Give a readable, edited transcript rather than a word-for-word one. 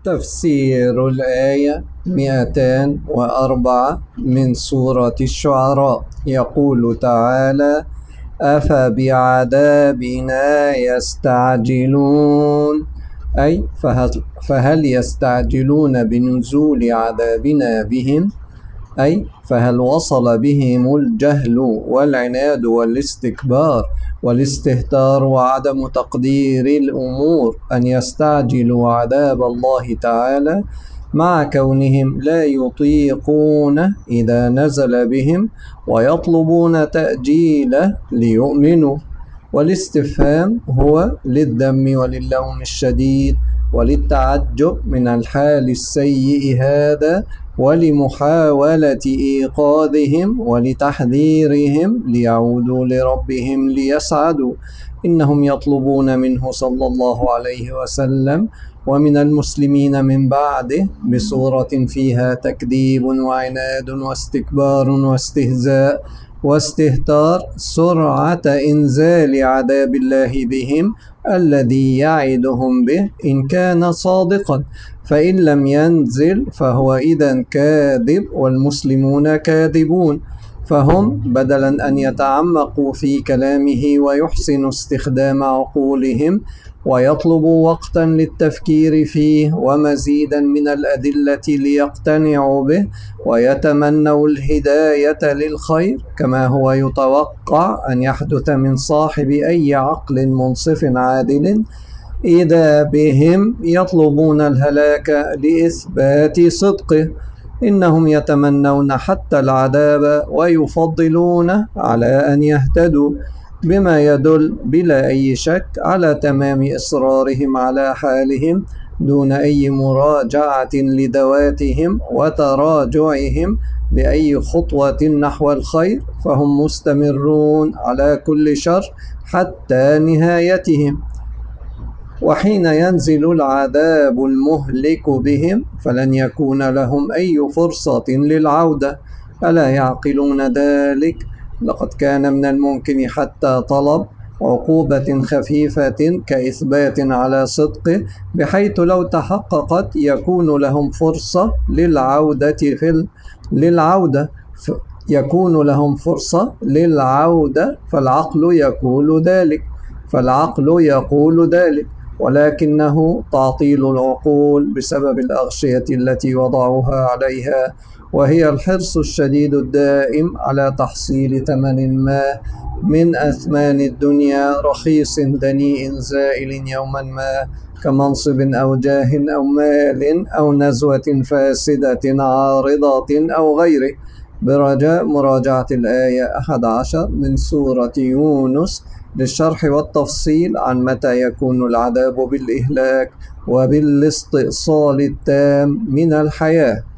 تفسير الآية 204 من سورة الشعراء. يقول تعالى: أفبعذابنا يستعجلون، أي فهل يستعجلون بنزول عذابنا بهم؟ أي فهل وصل بهم الجهل والعناد والاستكبار والاستهتار وعدم تقدير الأمور أن يستعجلوا عذاب الله تعالى، مع كونهم لا يطيقون إذا نزل بهم ويطلبون تأجيله ليؤمنوا؟ والاستفهام هو للذم وللوم الشديد وللتعجب من الحال السيء هذا، ولمحاولة إيقاظهم ولتحذيرهم ليعودوا لربهم ليسعدوا. إنهم يطلبون منه صلى الله عليه وسلم ومن المسلمين من بعده بصورة فيها تكذيب وعناد واستكبار واستهزاء واستهتار سرعة إنزال عذاب الله بهم الذي يعدهم به إن كان صادقا، فإن لم ينزل فهو إذن كاذب والمسلمون كاذبون. فهم بدلا أن يتعمقوا في كلامه ويحسنوا استخدام عقولهم ويطلبوا وقتا للتفكير فيه ومزيدا من الأدلة ليقتنعوا به ويتمنوا الهداية للخير كما هو يتوقع أن يحدث من صاحب أي عقل منصف عادل، إذا بهم يطلبون الهلاك لإثبات صدقه. إنهم يتمنون حتى العذاب ويفضلونه على أن يهتدوا، بما يدل بلا أي شك على تمام إصرارهم على حالهم دون أي مراجعة لذواتهم وتراجعهم بأي خطوة نحو الخير، فهم مستمرون على كل شر حتى نهايتهم. وحين ينزل العذاب المهلك بهم فلن يكون لهم أي فرصة للعودة، ألا يعقلون ذلك؟ لقد كان من الممكن حتى طلب عقوبة خفيفة كإثبات على صدقه، بحيث لو تحققت يكون لهم فرصة للعودة يكون لهم فرصة للعودة، فالعقل يقول ذلك، ولكنه تعطيل العقول بسبب الأغشية التي وضعوها عليها، وهي الحرص الشديد الدائم على تحصيل ثمن ما من أثمان الدنيا رخيص دنيء زائل يوما ما، كمنصب أو جاه أو مال أو نزوة فاسدة عارضة أو غيره. برجاء مراجعة الآية 11 من سورة يونس للشرح والتفصيل عن متى يكون العذاب بالإهلاك وبالاستئصال التام من الحياة.